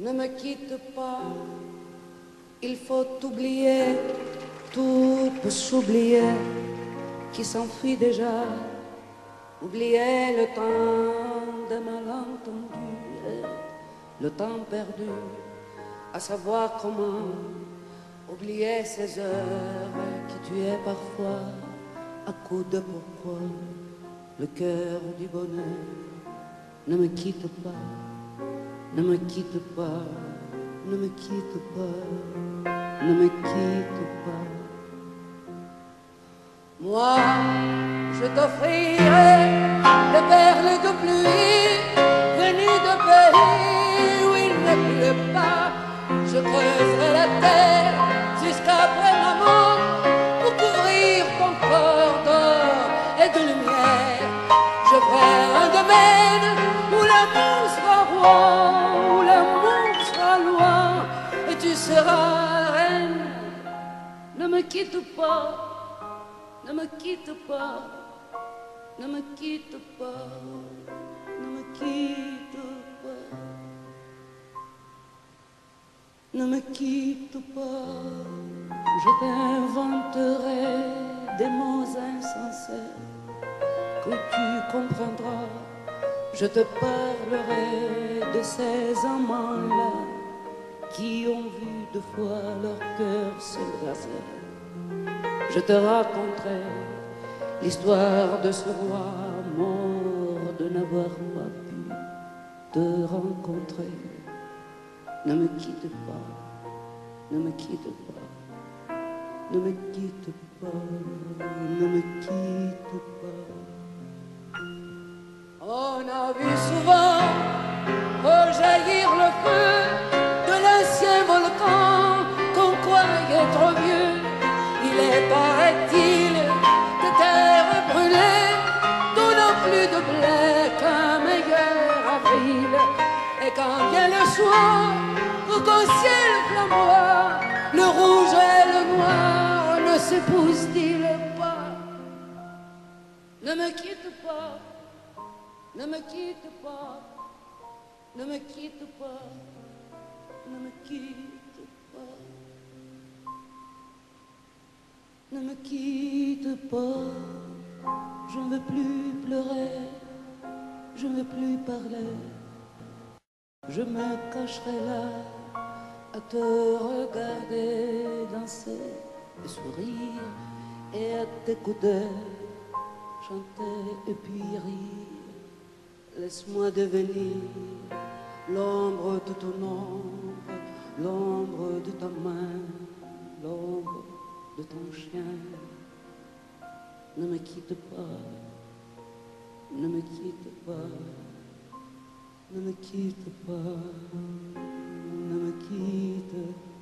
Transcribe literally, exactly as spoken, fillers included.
Ne me quitte pas, il faut oublier, tout peut s'oublier, qui s'enfuit déjà. Oublier le temps des malentendus, le temps perdu, à savoir comment oublier ces heures qui tuaient parfois à coups de pourquoi le cœur du bonheur. Ne me quitte pas, ne me quitte pas, ne me quitte pas, ne me quitte pas. Moi, je t'offrirai des perles de pluie venues de pays où il ne pleut pas. Je creuserai la terre jusqu'après ma mort pour couvrir ton corps d'or et de lumière. Je ferai un domaine où l'amour sera roi, où l'amour sera loin et tu seras reine. Ne me quitte pas, ne me quitte pas, ne me quitte pas, ne me quitte pas, ne me quitte pas. Je t'inventerai des mots insensés que tu comprendras. Je te parlerai de ces amants-là qui ont vu deux fois leur cœur se briser. Je te raconterai l'histoire de ce roi mort de n'avoir pas pu te rencontrer. Ne me quitte pas, ne me quitte pas, ne me quitte pas, ne me quitte pas. On a vu souvent rejaillir le feu de l'ancien volcan qu'on croyait trop vieux. Il est, paraît-il, de terre brûlée, donnant plus de blé qu'un meilleur avril. Et quand vient le soir, qu'au ciel flamboie, le rouge et le noir ne s'épousent-ils pas? Ne me quitte pas, ne me quitte pas, ne me quitte pas, ne me quitte pas. Ne me quitte pas, je ne veux plus pleurer, je ne veux plus parler. Je me cacherai là à te regarder danser et sourire et à t'écouter chanter et puis rire. Laisse-moi devenir l'ombre de ton ombre, l'ombre de ta main, l'ombre de ton chien. Ne me quitte pas, ne me quitte pas, ne me quitte pas, ne me quitte pas.